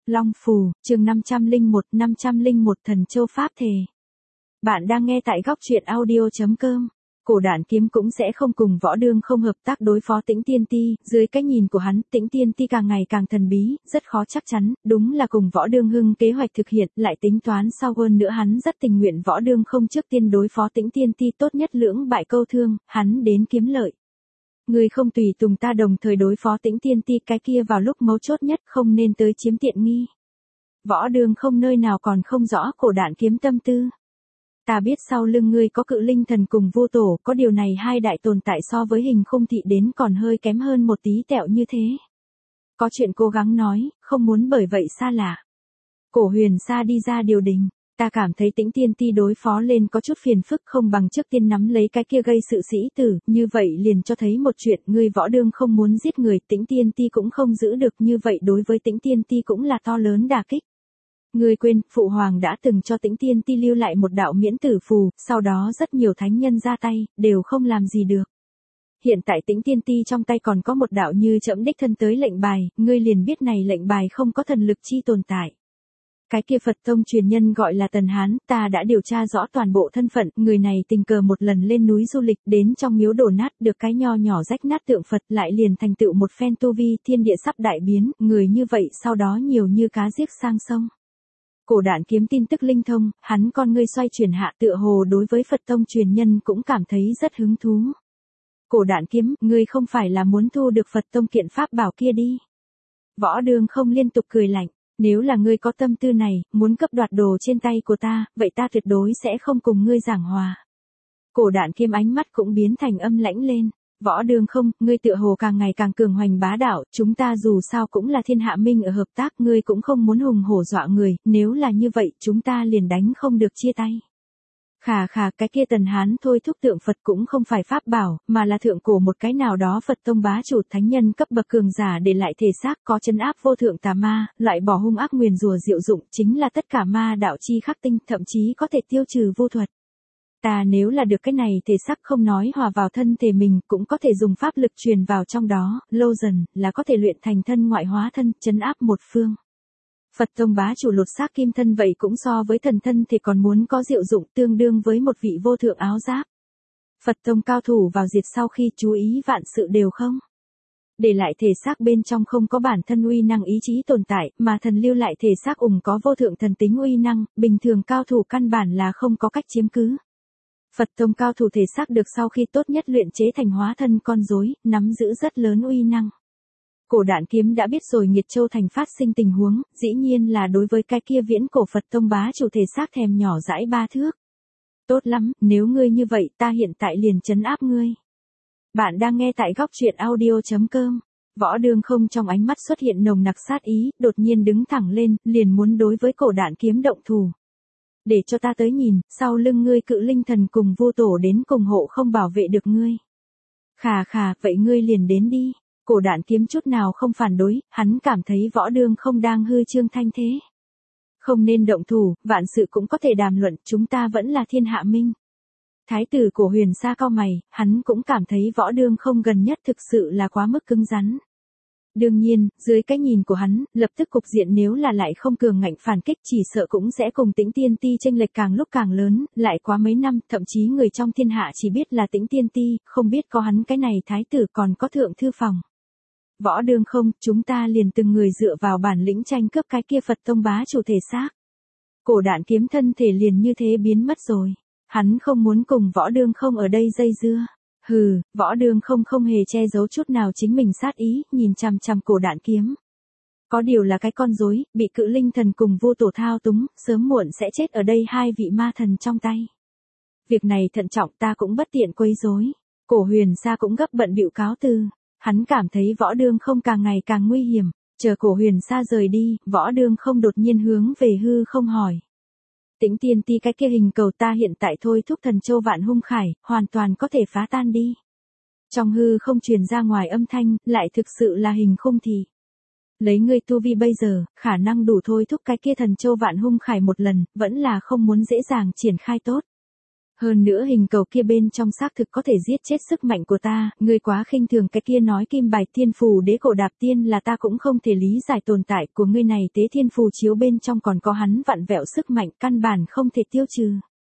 Long Phù, chương 501 Thần Châu Pháp Thề. Bạn đang nghe tại góc truyện audio.com. Cổ Đản Kiếm cũng sẽ không cùng Võ Đương không hợp tác đối phó Tĩnh Tiên Ti, dưới cái nhìn của hắn, Tĩnh Tiên Ti càng ngày càng thần bí, rất khó chắc chắn, đúng là cùng Võ Đương Hưng kế hoạch thực hiện, lại tính toán sau hơn nữa hắn rất tình nguyện Võ Đương không trước tiên đối phó Tĩnh Tiên Ti, tốt nhất lưỡng bại câu thương, hắn đến kiếm lợi. Người không tùy tùng ta đồng thời đối phó Tĩnh Tiên Ti, cái kia vào lúc mấu chốt nhất không nên tới chiếm tiện nghi. Võ Đương không nơi nào còn không rõ Cổ Đản Kiếm tâm tư. Ta biết sau lưng ngươi có Cự Linh Thần cùng Vô Tổ, có điều này hai đại tồn tại so với Hình Khung Thị đến còn hơi kém hơn một tí tẹo như thế. Có chuyện cố gắng nói, không muốn bởi vậy xa lạ. Cổ Huyền Sa đi ra điều đình, ta cảm thấy Tĩnh Tiên Ti đối phó lên có chút phiền phức, không bằng trước tiên nắm lấy cái kia gây sự sĩ tử, như vậy liền cho thấy một chuyện, ngươi Võ Đương không muốn giết người, Tĩnh Tiên Ti cũng không giữ được, như vậy đối với Tĩnh Tiên Ti cũng là to lớn đả kích. Ngươi quên, Phụ Hoàng đã từng cho Tĩnh Tiên Ti lưu lại một đạo miễn tử phù, sau đó rất nhiều thánh nhân ra tay, đều không làm gì được. Hiện tại Tĩnh Tiên Ti trong tay còn có một đạo như trẫm đích thân tới lệnh bài, ngươi liền biết này lệnh bài không có thần lực chi tồn tại. Cái kia Phật tông truyền nhân gọi là Tần Hán, ta đã điều tra rõ toàn bộ thân phận, người này tình cờ một lần lên núi du lịch, đến trong miếu đổ nát, được cái nho nhỏ rách nát tượng Phật, lại liền thành tựu một phen tu vi, thiên địa sắp đại biến, người như vậy sau đó nhiều như cá giết sang sông. Cổ Đản Kiếm tin tức linh thông, hắn con ngươi xoay chuyển hạ, tựa hồ đối với Phật tông truyền nhân cũng cảm thấy rất hứng thú. Cổ Đản Kiếm, ngươi không phải là muốn thu được Phật tông kiện pháp bảo kia đi. Võ Đương không liên tục cười lạnh, nếu là ngươi có tâm tư này, muốn cấp đoạt đồ trên tay của ta, vậy ta tuyệt đối sẽ không cùng ngươi giảng hòa. Cổ Đản Kiếm ánh mắt cũng biến thành âm lãnh lên. Võ Đương không, ngươi tựa hồ càng ngày càng cường hoành bá đạo, chúng ta dù sao cũng là thiên hạ minh ở hợp tác, ngươi cũng không muốn hùng hổ dọa người, nếu là như vậy, chúng ta liền đánh không được chia tay. Khà, cái kia Tần Hán thôi thúc tượng Phật cũng không phải pháp bảo, mà là thượng cổ một cái nào đó Phật tông bá chủ thánh nhân cấp bậc cường giả để lại thể xác, có trấn áp vô thượng tà ma, loại bỏ hung ác nguyền rủa diệu dụng, chính là tất cả ma đạo chi khắc tinh, thậm chí có thể tiêu trừ vô thuật. Ta nếu là được cái này thể xác không nói hòa vào thân thể mình, cũng có thể dùng pháp lực truyền vào trong đó, lâu dần, là có thể luyện thành thân ngoại hóa thân, trấn áp một phương. Phật tông bá chủ lột xác kim thân vậy cũng so với thần thân thì còn muốn có diệu dụng, tương đương với một vị vô thượng áo giáp. Phật tông cao thủ vào diệt sau khi chú ý vạn sự đều không. Để lại thể xác bên trong không có bản thân uy năng ý chí tồn tại, mà thần lưu lại thể xác có vô thượng thần tính uy năng, bình thường cao thủ căn bản là không có cách chiếm cứ. Phật tông cao thủ thể xác được sau khi tốt nhất luyện chế thành hóa thân con rối, nắm giữ rất lớn uy năng. Cổ Đản Kiếm đã biết rồi Nghiệt Châu thành phát sinh tình huống, dĩ nhiên là đối với cái kia viễn cổ Phật tông bá chủ thể xác thèm nhỏ dãi 3 thước. Tốt lắm, nếu ngươi như vậy ta hiện tại liền trấn áp ngươi. Bạn đang nghe tại góc truyện audio.com. Võ Đương không trong ánh mắt xuất hiện nồng nặc sát ý, đột nhiên đứng thẳng lên, liền muốn đối với Cổ Đản Kiếm động thủ. Để cho ta tới nhìn, sau lưng ngươi Cự Linh Thần cùng Vô Tổ đến cùng hộ không bảo vệ được ngươi. Khà, vậy ngươi liền đến đi. Cổ Đản Kiếm chút nào không phản đối, hắn cảm thấy Võ Đương không đang hư trương thanh thế. Không nên động thủ, vạn sự cũng có thể đàm luận, chúng ta vẫn là thiên hạ minh. Thái tử Cổ Huyền Sa cau mày, hắn cũng cảm thấy Võ Đương không gần nhất thực sự là quá mức cứng rắn. Đương nhiên, dưới cái nhìn của hắn, lập tức cục diện nếu là lại không cường ngạnh phản kích chỉ sợ cũng sẽ cùng Tĩnh Tiên Ti chênh lệch càng lúc càng lớn, lại quá mấy năm, thậm chí người trong thiên hạ chỉ biết là Tĩnh Tiên Ti, không biết có hắn cái này thái tử còn có thượng thư phòng. Võ Đương không, chúng ta liền từng người dựa vào bản lĩnh tranh cướp cái kia Phật tông bá chủ thể xác. Cổ Đản Kiếm thân thể liền như thế biến mất rồi. Hắn không muốn cùng Võ Đương không ở đây dây dưa. Hừ, Võ Đương không hề che giấu chút nào chính mình sát ý, nhìn chằm chằm Cổ Đản Kiếm. Có điều là cái con rối, bị Cự Linh Thần cùng Vô Tổ thao túng, sớm muộn sẽ chết ở đây hai vị ma thần trong tay. Việc này thận trọng, ta cũng bất tiện quấy rối. Cổ Huyền Sa cũng gấp bận bịu cáo từ. Hắn cảm thấy Võ Đương không càng ngày càng nguy hiểm, chờ Cổ Huyền Sa rời đi, Võ Đương không đột nhiên hướng về hư không hỏi. Tĩnh Tiên Ti cái kia hình cầu ta hiện tại thôi thúc Thần Châu Vạn Hung Khải, hoàn toàn có thể phá tan đi. Trong hư không truyền ra ngoài âm thanh, lại thực sự là Hình Khung Thị. Lấy ngươi tu vi bây giờ, khả năng đủ thôi thúc cái kia Thần Châu Vạn Hung Khải một lần, vẫn là không muốn dễ dàng triển khai tốt. Hơn nữa hình cầu kia bên trong xác thực có thể giết chết sức mạnh của ta, ngươi quá khinh thường cái kia nói kim bài thiên phù đế cổ đạp tiên là ta cũng không thể lý giải tồn tại của ngươi này tế thiên phù chiếu bên trong còn có hắn vặn vẹo sức mạnh căn bản không thể tiêu trừ.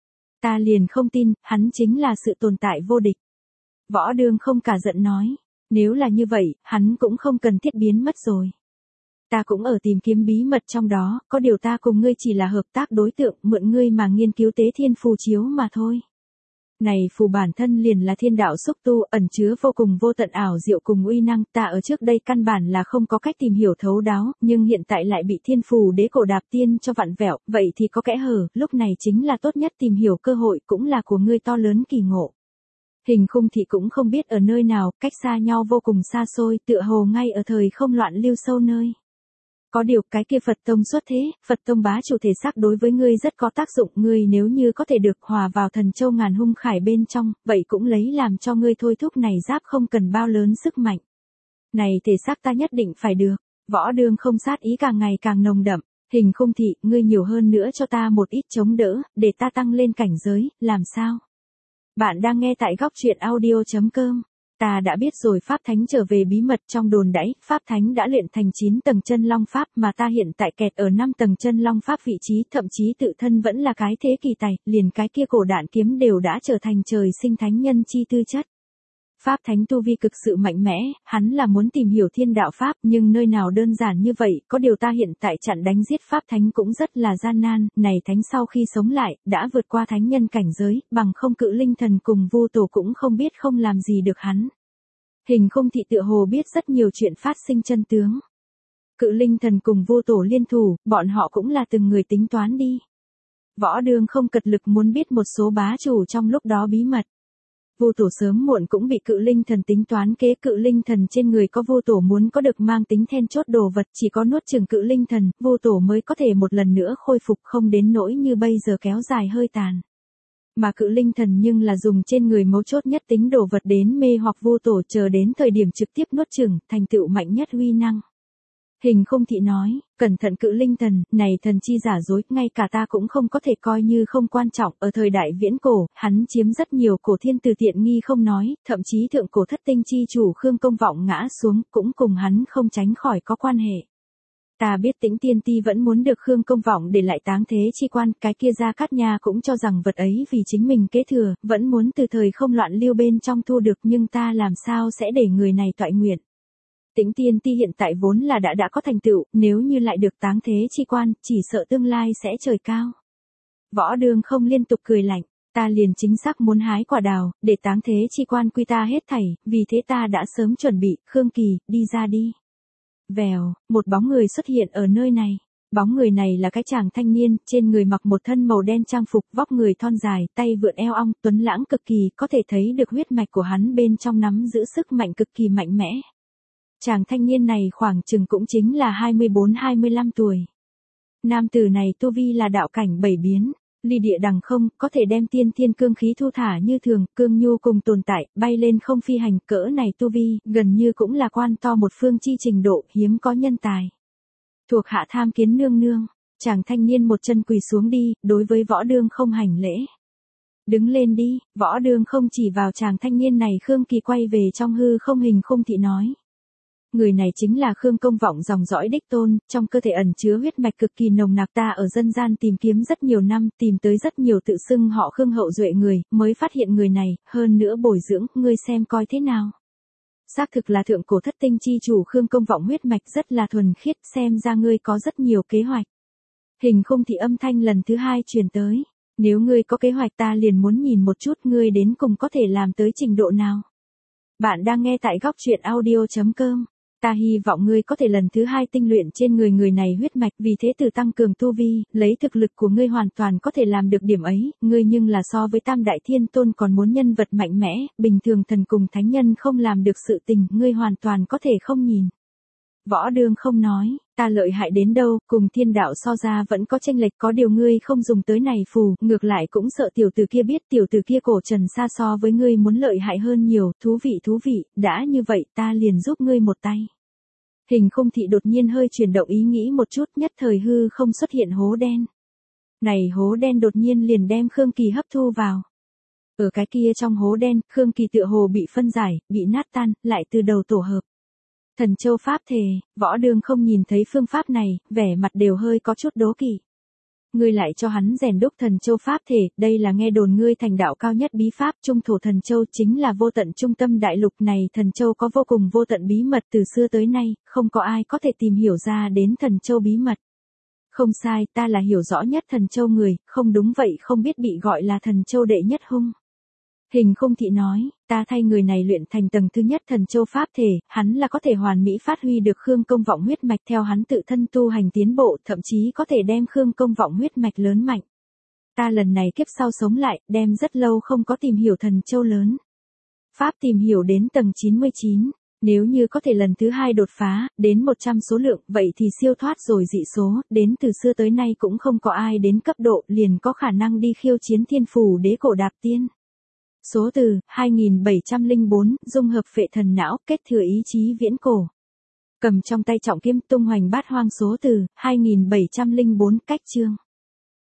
Ta liền không tin, hắn chính là sự tồn tại vô địch. Võ Đường không cả giận nói, nếu là như vậy, hắn cũng không cần thiết biến mất rồi. Ta cũng ở tìm kiếm bí mật trong đó, có điều ta cùng ngươi chỉ là hợp tác đối tượng, mượn ngươi mà nghiên cứu tế thiên phù chiếu mà thôi. Này phù bản thân liền là thiên đạo xúc tu, ẩn chứa vô cùng vô tận ảo diệu cùng uy năng, ta ở trước đây căn bản là không có cách tìm hiểu thấu đáo, nhưng hiện tại lại bị thiên phù đế cổ đạp tiên cho vặn vẹo, vậy thì có kẽ hở, lúc này chính là tốt nhất tìm hiểu cơ hội, cũng là của ngươi to lớn kỳ ngộ. Hình Khung Thị cũng không biết ở nơi nào, cách xa nhau vô cùng xa xôi, tựa hồ ngay ở thời không loạn lưu sâu nơi. Có điều cái kia Phật tông xuất thế, Phật tông bá chủ thể xác đối với ngươi rất có tác dụng, ngươi nếu như có thể được hòa vào thần châu ngàn hung khải bên trong, vậy cũng lấy làm cho ngươi thôi thúc này giáp không cần bao lớn sức mạnh. Này thể xác ta nhất định phải được, Võ Đường không sát ý càng ngày càng nồng đậm, Hình Khung Thị, ngươi nhiều hơn nữa cho ta một ít chống đỡ, để ta tăng lên cảnh giới, làm sao? Bạn đang nghe tại góc truyện audio.com. Ta đã biết rồi Pháp Thánh trở về bí mật trong đồn đãi, Pháp Thánh đã luyện thành 9 tầng chân long Pháp mà ta hiện tại kẹt ở 5 tầng chân long Pháp vị trí, thậm chí tự thân vẫn là cái thế kỳ tài, liền cái kia cổ đạn kiếm đều đã trở thành trời sinh thánh nhân chi tư chất. Pháp Thánh tu vi cực sự mạnh mẽ, hắn là muốn tìm hiểu thiên đạo Pháp nhưng nơi nào đơn giản như vậy, có điều ta hiện tại chặn đánh giết Pháp Thánh cũng rất là gian nan, này Thánh sau khi sống lại, đã vượt qua thánh nhân cảnh giới, bằng không Cự Linh Thần cùng Vu Tổ cũng không biết không làm gì được hắn. Hình Khung Thị tựa hồ biết rất nhiều chuyện phát sinh chân tướng. Cự Linh Thần cùng Vu Tổ liên thủ, bọn họ cũng là từng người tính toán đi. Võ Đường không cật lực muốn biết một số bá chủ trong lúc đó bí mật. Vu Tổ sớm muộn cũng bị Cự Linh Thần tính toán kế, Cự Linh Thần trên người có Vu Tổ muốn có được mang tính then chốt đồ vật, chỉ có nuốt chửng Cự Linh Thần, Vu Tổ mới có thể một lần nữa khôi phục, không đến nỗi như bây giờ kéo dài hơi tàn. Mà Cự Linh Thần nhưng là dùng trên người mấu chốt nhất tính đồ vật đến mê hoặc Vu Tổ, chờ đến thời điểm trực tiếp nuốt chửng, thành tựu mạnh nhất uy năng. Hình Khung Thị nói, cẩn thận Cự Linh Thần, này thần chi giả dối, ngay cả ta cũng không có thể coi như không quan trọng, ở thời đại viễn cổ, hắn chiếm rất nhiều cổ thiên từ tiện nghi không nói, thậm chí thượng cổ thất tinh chi chủ Khương Công Vọng ngã xuống, cũng cùng hắn không tránh khỏi có quan hệ. Ta biết Tĩnh Tiên Ti vẫn muốn được Khương Công Vọng để lại táng thế chi quan, cái kia Gia Cát Nha cũng cho rằng vật ấy vì chính mình kế thừa, vẫn muốn từ thời không loạn lưu bên trong thu được, nhưng ta làm sao sẽ để người này toại nguyện. Tĩnh Tiên Ti hiện tại vốn là đã có thành tựu, nếu như lại được táng thế chi quan, chỉ sợ tương lai sẽ trời cao. Võ Đường không liên tục cười lạnh, ta liền chính xác muốn hái quả đào, để táng thế chi quan quy ta hết thảy, vì thế ta đã sớm chuẩn bị, Khương Kỳ, đi ra đi. Vèo, một bóng người xuất hiện ở nơi này. Bóng người này là cái chàng thanh niên, trên người mặc một thân màu đen trang phục, vóc người thon dài, tay vượn eo ong, tuấn lãng cực kỳ, có thể thấy được huyết mạch của hắn bên trong nắm giữ sức mạnh cực kỳ mạnh mẽ. Chàng thanh niên này khoảng chừng cũng chính là 24-25 tuổi. Nam tử này tu vi là đạo cảnh 7 biến, ly địa đằng không, có thể đem tiên thiên cương khí thu thả như thường, cương nhu cùng tồn tại, bay lên không phi hành, cỡ này tu vi, gần như cũng là quan to một phương chi trình độ, hiếm có nhân tài. Thuộc hạ tham kiến nương nương, chàng thanh niên một chân quỳ xuống đi, đối với Võ Đường không hành lễ. Đứng lên đi, Võ Đường không chỉ vào chàng thanh niên này. Khương Kỳ quay về trong hư không. Hình Khung Thị nói. Người này chính là Khương Công Vọng dòng dõi đích tôn, trong cơ thể ẩn chứa huyết mạch cực kỳ nồng nặc, ta ở dân gian tìm kiếm rất nhiều năm, tìm tới rất nhiều tự xưng họ Khương hậu duệ người, mới phát hiện người này, hơn nữa bồi dưỡng, ngươi xem coi thế nào. Xác thực là thượng cổ thất tinh chi chủ Khương Công Vọng, huyết mạch rất là thuần khiết, xem ra ngươi có rất nhiều kế hoạch. Hình Khung Thị âm thanh lần thứ 2 truyền tới. Nếu ngươi có kế hoạch ta liền muốn nhìn một chút ngươi đến cùng có thể làm tới trình độ nào. Bạn đang nghe tại góc truyện audio.com. Ta hy vọng ngươi có thể lần thứ 2 tinh luyện trên người này huyết mạch, vì thế từ tăng cường tu vi, lấy thực lực của ngươi hoàn toàn có thể làm được điểm ấy, ngươi nhưng là so với Tam Đại Thiên Tôn còn muốn nhân vật mạnh mẽ, bình thường thần cùng thánh nhân không làm được sự tình, ngươi hoàn toàn có thể không nhìn. Võ Đường không nói, ta lợi hại đến đâu, cùng thiên đạo so ra vẫn có chênh lệch, có điều ngươi không dùng tới này phù, ngược lại cũng sợ tiểu tử kia biết, tiểu tử kia cổ trần xa so với ngươi muốn lợi hại hơn nhiều, thú vị, đã như vậy ta liền giúp ngươi một tay. Hình Khung Thị đột nhiên hơi chuyển động ý nghĩ một chút, nhất thời hư không xuất hiện hố đen. Này hố đen đột nhiên liền đem Khương Kỳ hấp thu vào. Ở cái kia trong hố đen, Khương Kỳ tựa hồ bị phân giải, bị nát tan, lại từ đầu tổ hợp. Thần châu pháp thể, Võ Đương không nhìn thấy phương pháp này, vẻ mặt đều hơi có chút đố kỵ. Ngươi lại cho hắn rèn đúc thần châu pháp thể, đây là nghe đồn ngươi thành đạo cao nhất bí pháp, trung thổ thần châu chính là vô tận trung tâm đại lục này, thần châu có vô cùng vô tận bí mật từ xưa tới nay, không có ai có thể tìm hiểu ra đến thần châu bí mật. Không sai, ta là hiểu rõ nhất thần châu người, không đúng vậy không biết bị gọi là thần châu đệ nhất hung. Hình Khung Thị nói, ta thay người này luyện thành tầng thứ nhất thần châu pháp thể, hắn là có thể hoàn mỹ phát huy được Khương Công Vọng huyết mạch theo hắn tự thân tu hành tiến bộ, thậm chí có thể đem Khương Công Vọng huyết mạch lớn mạnh. Ta lần này kiếp sau sống lại, đem rất lâu không có tìm hiểu thần châu lớn. Pháp tìm hiểu đến tầng 99, nếu như có thể lần thứ 2 đột phá, đến 100 số lượng, vậy thì siêu thoát rồi dị số, đến từ xưa tới nay cũng không có ai đến cấp độ liền có khả năng đi khiêu chiến thiên phủ đế cổ đạp tiên. Số từ, 2704, dung hợp phệ thần não, kết thừa ý chí viễn cổ. Cầm trong tay trọng kiếm tung hoành bát hoang số từ, 2704, cách chương.